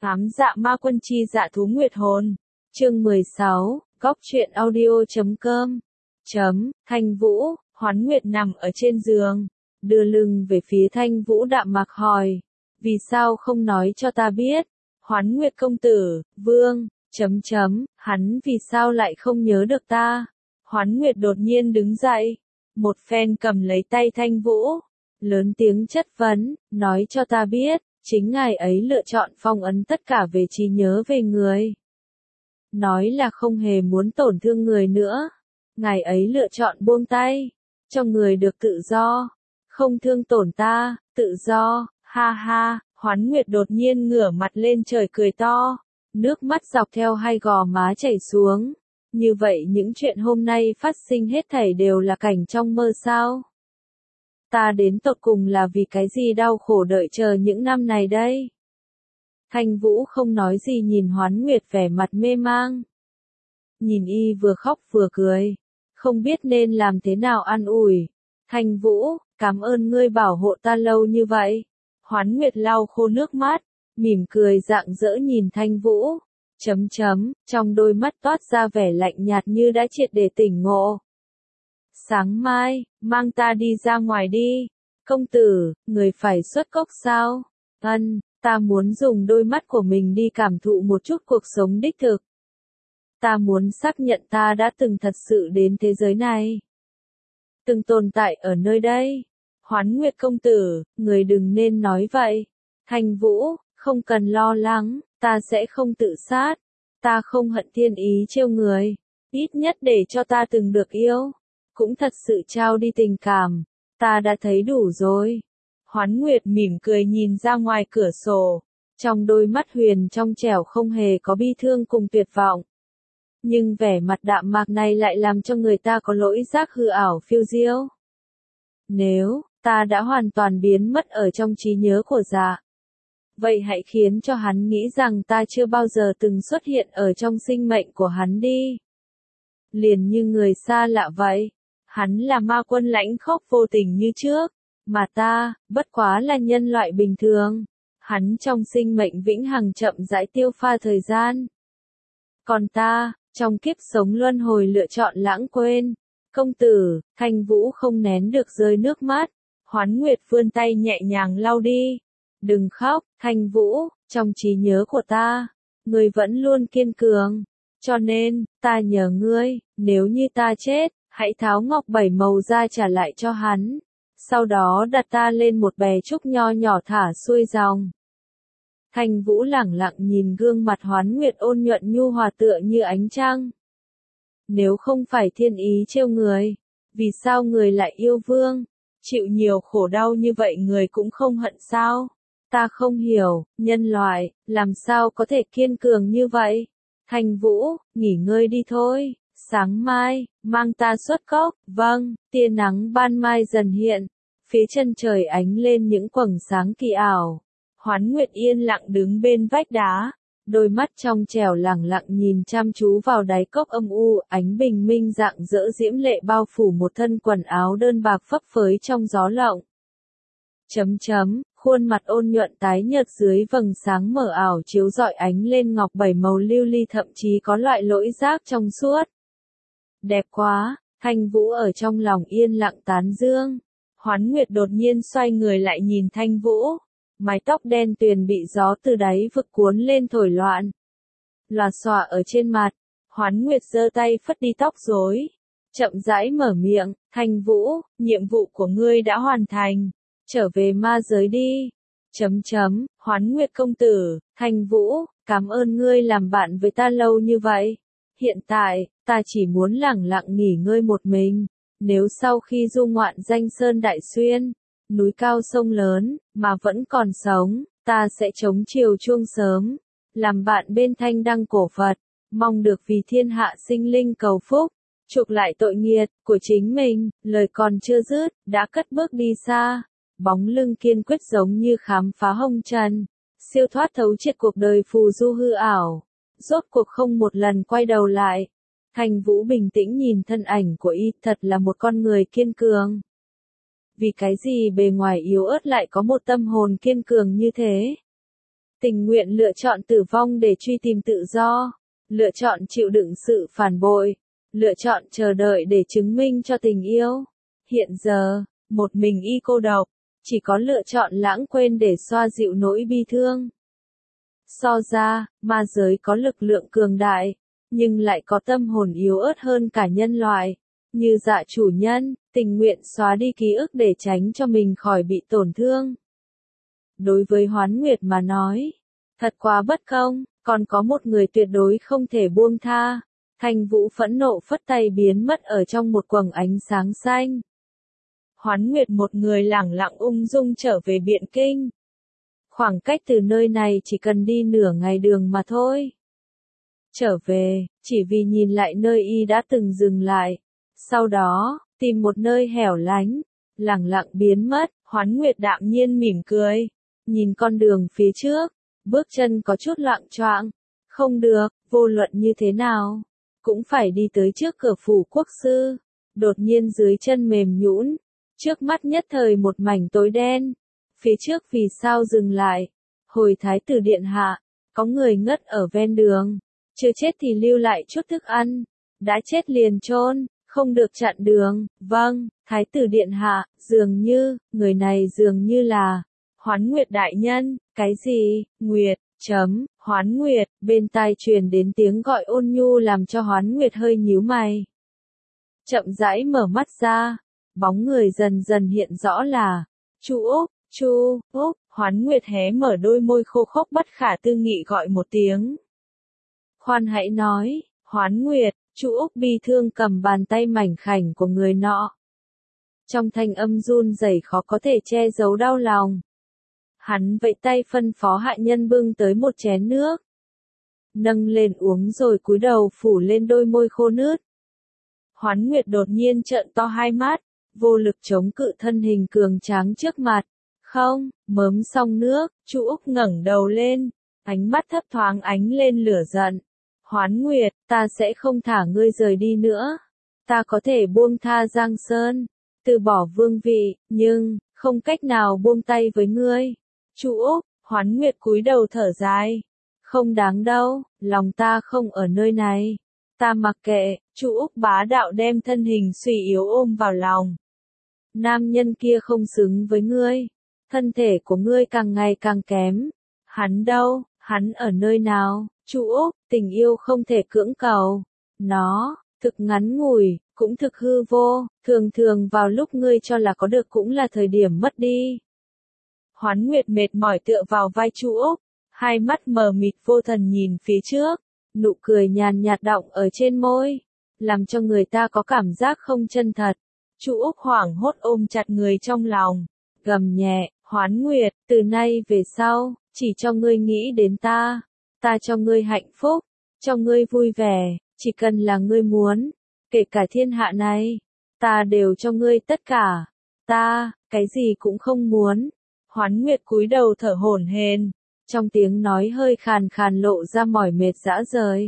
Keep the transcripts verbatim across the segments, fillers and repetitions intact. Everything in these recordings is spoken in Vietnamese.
Ám dạ ma quân chi dạ thú nguyệt hồn. Chương mười sáu, góc truyện audio.com. Chấm, Thanh Vũ, Hoán Nguyệt nằm ở trên giường, đưa lưng về phía Thanh Vũ đạm mạc hỏi. Vì sao không nói cho ta biết? Hoán Nguyệt công tử, vương, chấm chấm, hắn vì sao lại không nhớ được ta? Hoán Nguyệt đột nhiên đứng dậy, một phen cầm lấy tay Thanh Vũ, lớn tiếng chất vấn, nói cho ta biết, chính ngài ấy lựa chọn phong ấn tất cả về trí nhớ về người. Nói là không hề muốn tổn thương người nữa. Ngài ấy lựa chọn buông tay, cho người được tự do, không thương tổn ta, tự do, ha ha. Hoán Nguyệt đột nhiên ngửa mặt lên trời cười to, nước mắt dọc theo hai gò má chảy xuống. Như vậy những chuyện hôm nay phát sinh hết thảy đều là cảnh trong mơ sao? Ta đến tột cùng là vì cái gì đau khổ đợi chờ những năm này đây? Thanh Vũ không nói gì nhìn Hoán Nguyệt vẻ mặt mê mang. Nhìn y vừa khóc vừa cười, không biết nên làm thế nào an ủi. Thanh Vũ, cảm ơn ngươi bảo hộ ta lâu như vậy. Hoán Nguyệt lau khô nước mắt, mỉm cười rạng rỡ nhìn Thanh Vũ. Chấm chấm, trong đôi mắt toát ra vẻ lạnh nhạt như đã triệt để tỉnh ngộ. Sáng mai, mang ta đi ra ngoài đi. Công tử, người phải xuất cốc sao? Ân, ta muốn dùng đôi mắt của mình đi cảm thụ một chút cuộc sống đích thực. Ta muốn xác nhận ta đã từng thật sự đến thế giới này. Từng tồn tại ở nơi đây. Hoán Nguyệt công tử, người đừng nên nói vậy. Thanh Vũ, không cần lo lắng, ta sẽ không tự sát. Ta không hận thiên ý trêu người. Ít nhất để cho ta từng được yêu. Cũng thật sự trao đi tình cảm. Ta đã thấy đủ rồi. Hoán Nguyệt mỉm cười nhìn ra ngoài cửa sổ. Trong đôi mắt huyền trong trẻo không hề có bi thương cùng tuyệt vọng. Nhưng vẻ mặt đạm mạc này lại làm cho người ta có lỗi giác hư ảo phiêu diêu. Nếu ta đã hoàn toàn biến mất ở trong trí nhớ của dạ, vậy hãy khiến cho hắn nghĩ rằng ta chưa bao giờ từng xuất hiện ở trong sinh mệnh của hắn đi. Liền như người xa lạ vậy. Hắn là ma quân lãnh khốc vô tình như trước, mà ta, bất quá là nhân loại bình thường. Hắn trong sinh mệnh vĩnh hằng chậm rãi tiêu pha thời gian. Còn ta, trong kiếp sống luân hồi lựa chọn lãng quên. Công tử, Thanh Vũ không nén được rơi nước mắt. Hoán Nguyệt vươn tay nhẹ nhàng lau đi. Đừng khóc, Thanh Vũ, trong trí nhớ của ta, ngươi vẫn luôn kiên cường. Cho nên, ta nhờ ngươi, nếu như ta chết, hãy tháo ngọc bảy màu ra trả lại cho hắn. Sau đó đặt ta lên một bè trúc nho nhỏ thả xuôi dòng. Thanh Vũ lẳng lặng nhìn gương mặt Hoán Nguyệt ôn nhuận nhu hòa tựa như ánh trăng. Nếu không phải thiên ý trêu người, vì sao người lại yêu vương? Chịu nhiều khổ đau như vậy người cũng không hận sao? Ta không hiểu, nhân loại, làm sao có thể kiên cường như vậy? Thanh Vũ, nghỉ ngơi đi thôi. Sáng mai, mang ta xuất cốc. Vâng, tia nắng ban mai dần hiện. Phía chân trời ánh lên những quầng sáng kỳ ảo. Hoán Nguyệt yên lặng đứng bên vách đá. Đôi mắt trong trẻo lẳng lặng nhìn chăm chú vào đáy cốc âm u. Ánh bình minh rạng rỡ diễm lệ bao phủ một thân quần áo đơn bạc phấp phới trong gió lộng. Chấm chấm, khuôn mặt ôn nhuận tái nhợt dưới vầng sáng mờ ảo chiếu rọi ánh lên ngọc bảy màu lưu ly thậm chí có loại lỗi giác trong suốt. Đẹp quá, Thanh Vũ ở trong lòng yên lặng tán dương. Hoán Nguyệt đột nhiên xoay người lại nhìn Thanh Vũ. Mái tóc đen tuyền bị gió từ đáy vực cuốn lên thổi loạn. Lòa xòa ở trên mặt. Hoán Nguyệt giơ tay phất đi tóc rối. Chậm rãi mở miệng. Thanh Vũ, nhiệm vụ của ngươi đã hoàn thành. Trở về ma giới đi. Chấm chấm, Hoán Nguyệt công tử, Thanh Vũ, cảm ơn ngươi làm bạn với ta lâu như vậy. Hiện tại, ta chỉ muốn lẳng lặng nghỉ ngơi một mình. Nếu sau khi du ngoạn danh sơn đại xuyên, núi cao sông lớn, mà vẫn còn sống, ta sẽ chống chiều chuông sớm. Làm bạn bên thanh đăng cổ Phật, mong được vì thiên hạ sinh linh cầu phúc, chuộc lại tội nghiệt của chính mình. Lời còn chưa dứt, đã cất bước đi xa. Bóng lưng kiên quyết giống như khám phá hồng trần, siêu thoát thấu triệt cuộc đời phù du hư ảo, rốt cuộc không một lần quay đầu lại. Thanh Vũ bình tĩnh nhìn thân ảnh của y, thật là một con người kiên cường. Vì cái gì bề ngoài yếu ớt lại có một tâm hồn kiên cường như thế? tình nguyện lựa chọn tử vong để truy tìm tự do, lựa chọn chịu đựng sự phản bội, lựa chọn chờ đợi để chứng minh cho tình yêu. Hiện giờ, một mình y cô độc, chỉ có lựa chọn lãng quên để xoa dịu nỗi bi thương. So ra, ma giới có lực lượng cường đại, nhưng lại có tâm hồn yếu ớt hơn cả nhân loại. Như Dạ chủ nhân, tình nguyện xóa đi ký ức để tránh cho mình khỏi bị tổn thương. Đối với Hoán Nguyệt mà nói, thật quá bất công, còn có một người tuyệt đối không thể buông tha. Thanh Vũ phẫn nộ phất tay biến mất ở trong một quầng ánh sáng xanh. Hoán Nguyệt một người lẳng lặng ung dung trở về Biện Kinh. Khoảng cách từ nơi này chỉ cần đi nửa ngày đường mà thôi. Trở về, chỉ vì nhìn lại nơi y đã từng dừng lại. Sau đó, tìm một nơi hẻo lánh, lẳng lặng biến mất. Hoán Nguyệt đạm nhiên mỉm cười, nhìn con đường phía trước, bước chân có chút loạng choạng. Không được, vô luận như thế nào, cũng phải đi tới trước cửa phủ quốc sư. Đột nhiên dưới chân mềm nhũn, trước mắt nhất thời một mảnh tối đen. Phía trước vì sao dừng lại? Hồi thái tử điện hạ, có người ngất ở ven đường, chưa chết thì lưu lại chút thức ăn, đã chết liền chôn, không được chặn đường. Vâng, thái tử điện hạ, dường như, người này dường như là Hoán Nguyệt đại nhân. Cái gì? Nguyệt, chấm, Hoán Nguyệt, bên tai truyền đến tiếng gọi ôn nhu làm cho Hoán Nguyệt hơi nhíu mày. Chậm rãi mở mắt ra, bóng người dần dần hiện rõ là Chu Úc. Chu Úc. Hoán Nguyệt hé mở đôi môi khô khốc bất khả tư nghị gọi một tiếng. Khoan hãy nói, Hoán Nguyệt. Chu Úc bi thương cầm bàn tay mảnh khảnh của người nọ. Trong thanh âm run rẩy khó có thể che giấu đau lòng. Hắn vẫy tay phân phó hạ nhân bưng tới một chén nước. Nâng lên uống rồi cúi đầu phủ lên đôi môi khô nướt. Hoán Nguyệt đột nhiên trợn to hai mắt, vô lực chống cự thân hình cường tráng trước mặt. Không, mớm xong nước, Chu Úc ngẩng đầu lên, ánh mắt thấp thoáng ánh lên lửa giận. Hoán Nguyệt, ta sẽ không thả ngươi rời đi nữa. Ta có thể buông tha Giang Sơn, từ bỏ vương vị, nhưng, không cách nào buông tay với ngươi. Chu Úc. Hoán Nguyệt cúi đầu thở dài. Không đáng đâu, lòng ta không ở nơi này. Ta mặc kệ. Chu Úc bá đạo đem thân hình suy yếu ôm vào lòng. Nam nhân kia không xứng với ngươi. Thân thể của ngươi càng ngày càng kém. Hắn đâu, hắn ở nơi nào? Chu Úc, tình yêu không thể cưỡng cầu. Nó, thực ngắn ngủi, cũng thực hư vô, thường thường vào lúc ngươi cho là có được cũng là thời điểm mất đi. Hoán Nguyệt mệt mỏi tựa vào vai Chu Úc, hai mắt mờ mịt vô thần nhìn phía trước, nụ cười nhàn nhạt đọng ở trên môi, làm cho người ta có cảm giác không chân thật. Chu Úc hoảng hốt ôm chặt người trong lòng, gầm nhẹ, Hoán Nguyệt, từ nay về sau, chỉ cho ngươi nghĩ đến ta, ta cho ngươi hạnh phúc, cho ngươi vui vẻ, chỉ cần là ngươi muốn, kể cả thiên hạ này, ta đều cho ngươi tất cả, ta, cái gì cũng không muốn. Hoán Nguyệt cúi đầu thở hổn hển, trong tiếng nói hơi khàn khàn lộ ra mỏi mệt rã rời.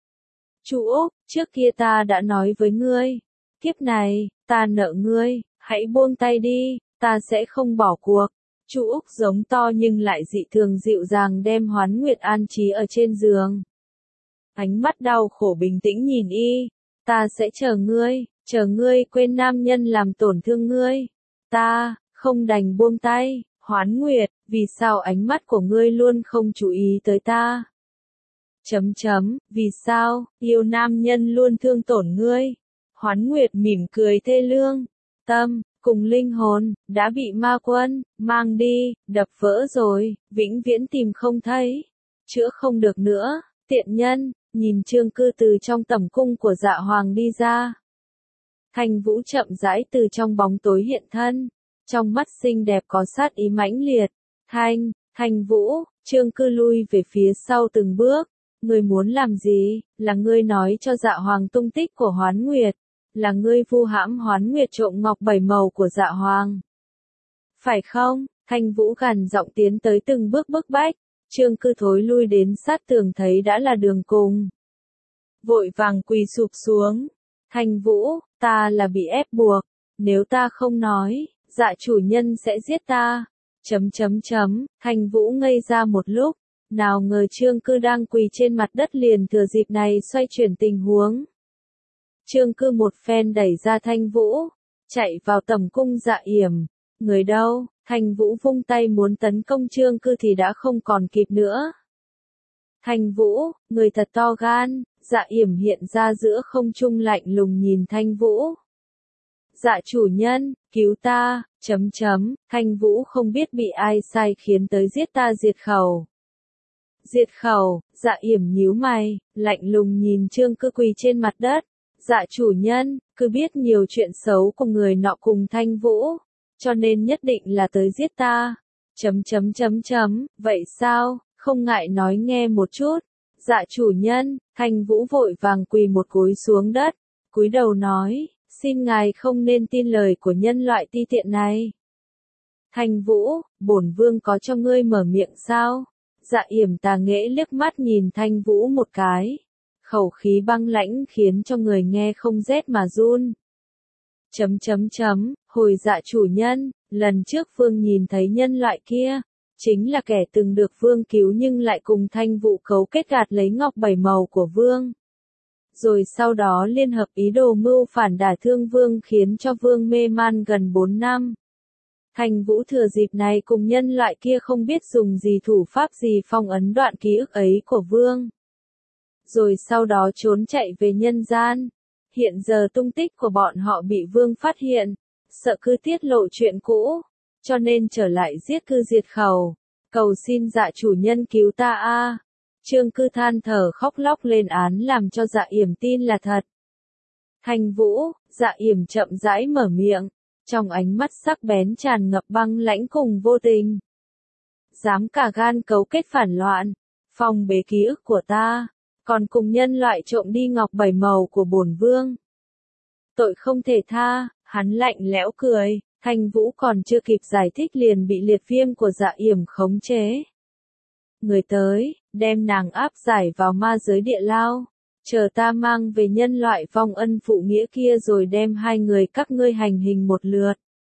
Chu Úc, trước kia ta đã nói với ngươi, kiếp này, ta nợ ngươi, hãy buông tay đi, ta sẽ không bỏ cuộc. Chu Úc giống to nhưng lại dị thường dịu dàng đem Hoán Nguyệt an trí ở trên giường. Ánh mắt đau khổ bình tĩnh nhìn y, ta sẽ chờ ngươi, chờ ngươi quên nam nhân làm tổn thương ngươi. Ta, không đành buông tay. Hoán Nguyệt, vì sao ánh mắt của ngươi luôn không chú ý tới ta? Chấm chấm, vì sao, yêu nam nhân luôn thương tổn ngươi? Hoán Nguyệt mỉm cười thê lương, tâm, cùng linh hồn, đã bị ma quân, mang đi, đập vỡ rồi, vĩnh viễn tìm không thấy, chữa không được nữa, tiện nhân, nhìn Trương Cư từ trong tẩm cung của Dạ Hoàng đi ra. Thanh Vũ chậm rãi từ trong bóng tối hiện thân. Trong mắt xinh đẹp có sát ý mãnh liệt. Thanh, Thanh Vũ, Trương Cư lui về phía sau từng bước. Ngươi muốn làm gì? Là ngươi nói cho Dạ Hoàng tung tích của Hoán Nguyệt. Là ngươi vu hãm Hoán Nguyệt trộm ngọc bảy màu của Dạ Hoàng. Phải không? Thanh Vũ gằn giọng tiến tới từng bước bức bách. Trương Cư thối lui đến sát tường thấy đã là đường cùng. Vội vàng quỳ sụp xuống. Thanh Vũ, ta là bị ép buộc. Nếu ta không nói, Dạ chủ nhân sẽ giết ta. Chấm chấm chấm, Thanh Vũ ngây ra một lúc, Nào ngờ Trương Cư đang quỳ trên mặt đất liền thừa dịp này xoay chuyển tình huống. Trương Cư một phen đẩy ra Thanh Vũ, chạy vào tầm cung Dạ Yểm. Người đâu? Thanh Vũ vung tay muốn tấn công Trương Cư thì đã không còn kịp nữa. Thanh Vũ, người thật to gan. Dạ Yểm hiện ra giữa không trung lạnh lùng nhìn Thanh Vũ. Dạ chủ nhân, cứu ta, chấm chấm, Thanh Vũ không biết bị ai sai khiến tới giết ta diệt khẩu. Diệt khẩu, Dạ Yểm nhíu mày, lạnh lùng nhìn Trương Cư quỳ trên mặt đất. Dạ chủ nhân, cứ biết nhiều chuyện xấu của người nọ cùng Thanh Vũ, cho nên nhất định là tới giết ta. Chấm chấm chấm chấm, vậy sao, không ngại nói nghe một chút. Dạ chủ nhân, Thanh Vũ vội vàng quỳ một gối xuống đất, cúi đầu nói, xin ngài không nên tin lời của nhân loại ti tiện này. Thanh Vũ, bổn vương có cho ngươi mở miệng sao? Dạ Yểm tà nghễ liếc mắt nhìn Thanh Vũ một cái. Khẩu khí băng lãnh khiến cho người nghe không rét mà run. Chấm chấm chấm, hồi dạ chủ nhân, lần trước vương nhìn thấy nhân loại kia, chính là kẻ từng được vương cứu nhưng lại cùng Thanh Vũ cấu kết gạt lấy ngọc bảy màu của vương. Rồi sau đó liên hợp ý đồ mưu phản đả thương vương khiến cho vương mê man gần bốn năm. Thanh Vũ thừa dịp này cùng nhân loại kia không biết dùng gì thủ pháp gì phong ấn đoạn ký ức ấy của vương. Rồi sau đó trốn chạy về nhân gian. Hiện giờ tung tích của bọn họ bị vương phát hiện, sợ cứ tiết lộ chuyện cũ, cho nên trở lại giết cư diệt khẩu. Cầu xin dạ chủ nhân cứu ta a. Trương Cư than thở khóc lóc lên án làm cho Dạ Yểm tin là thật. Thanh Vũ, Dạ Yểm chậm rãi mở miệng, trong ánh mắt sắc bén tràn ngập băng lãnh cùng vô tình. Dám cả gan cấu kết phản loạn, phong bế ký ức của ta, còn cùng nhân loại trộm đi ngọc bảy màu của bổn vương. Tội không thể tha, hắn lạnh lẽo cười, Thanh Vũ còn chưa kịp giải thích liền bị liệt viêm của Dạ Yểm khống chế. Người tới, đem nàng áp giải vào ma giới địa lao, chờ ta mang về nhân loại vong ân phụ nghĩa kia rồi đem hai người các ngươi hành hình một lượt.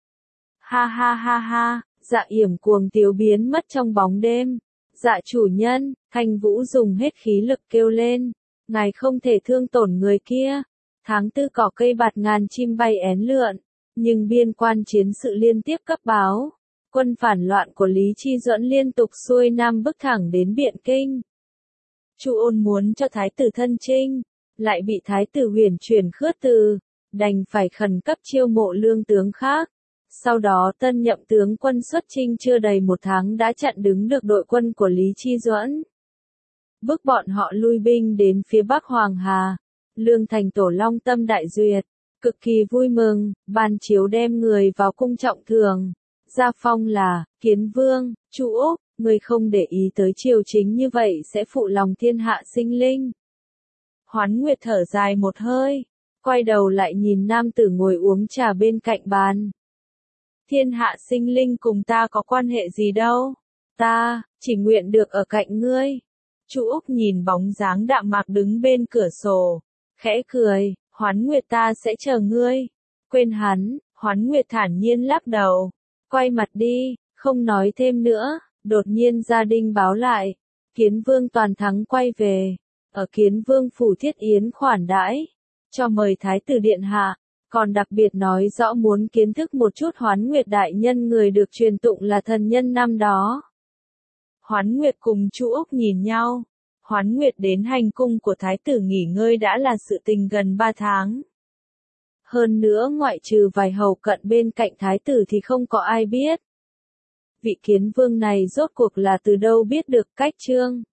Ha ha ha ha, Dạ Yểm cuồng tiếu biến mất trong bóng đêm. Dạ chủ nhân, Thanh Vũ dùng hết khí lực kêu lên, ngài không thể thương tổn người kia. Tháng tư cỏ cây bạt ngàn chim bay én lượn, nhưng biên quan chiến sự liên tiếp cấp báo. Quân phản loạn của Lý Chi Duẫn liên tục xuôi nam bước thẳng đến Biện Kinh. Chu Ôn muốn cho thái tử thân chinh, lại bị thái tử Huyền chuyển khước từ, đành phải khẩn cấp chiêu mộ lương tướng khác. Sau đó tân nhậm tướng quân xuất chinh chưa đầy một tháng đã chặn đứng được đội quân của Lý Chi Duẫn. Bức bọn họ lui binh đến phía bắc Hoàng Hà. Lương Thành Tổ Long tâm đại duyệt, cực kỳ vui mừng, ban chiếu đem người vào cung trọng thường. Gia phong là, Kiến Vương, Chu Úc, người không để ý tới triều chính như vậy sẽ phụ lòng thiên hạ sinh linh. Hoán Nguyệt thở dài một hơi, quay đầu lại nhìn nam tử ngồi uống trà bên cạnh bàn. Thiên hạ sinh linh cùng ta có quan hệ gì đâu, ta, chỉ nguyện được ở cạnh ngươi. Chu Úc nhìn bóng dáng đạm mạc đứng bên cửa sổ, khẽ cười, Hoán Nguyệt ta sẽ chờ ngươi. Quên hắn, Hoán Nguyệt thản nhiên lắc đầu, quay mặt đi, không nói thêm nữa. Đột nhiên gia đình báo lại, Kiến Vương toàn thắng quay về, ở Kiến Vương phủ thiết yến khoản đãi, cho mời Thái tử Điện Hạ, còn đặc biệt nói rõ muốn kiến thức một chút Hoán Nguyệt đại nhân người được truyền tụng là thần nhân năm đó. Hoán Nguyệt cùng Chu Úc nhìn nhau, Hoán Nguyệt đến hành cung của Thái tử nghỉ ngơi đã là sự tình gần ba tháng. Hơn nữa ngoại trừ vài hầu cận bên cạnh Thái tử thì không có ai biết. Vị Kiến Vương này rốt cuộc là từ đâu biết được cách chương.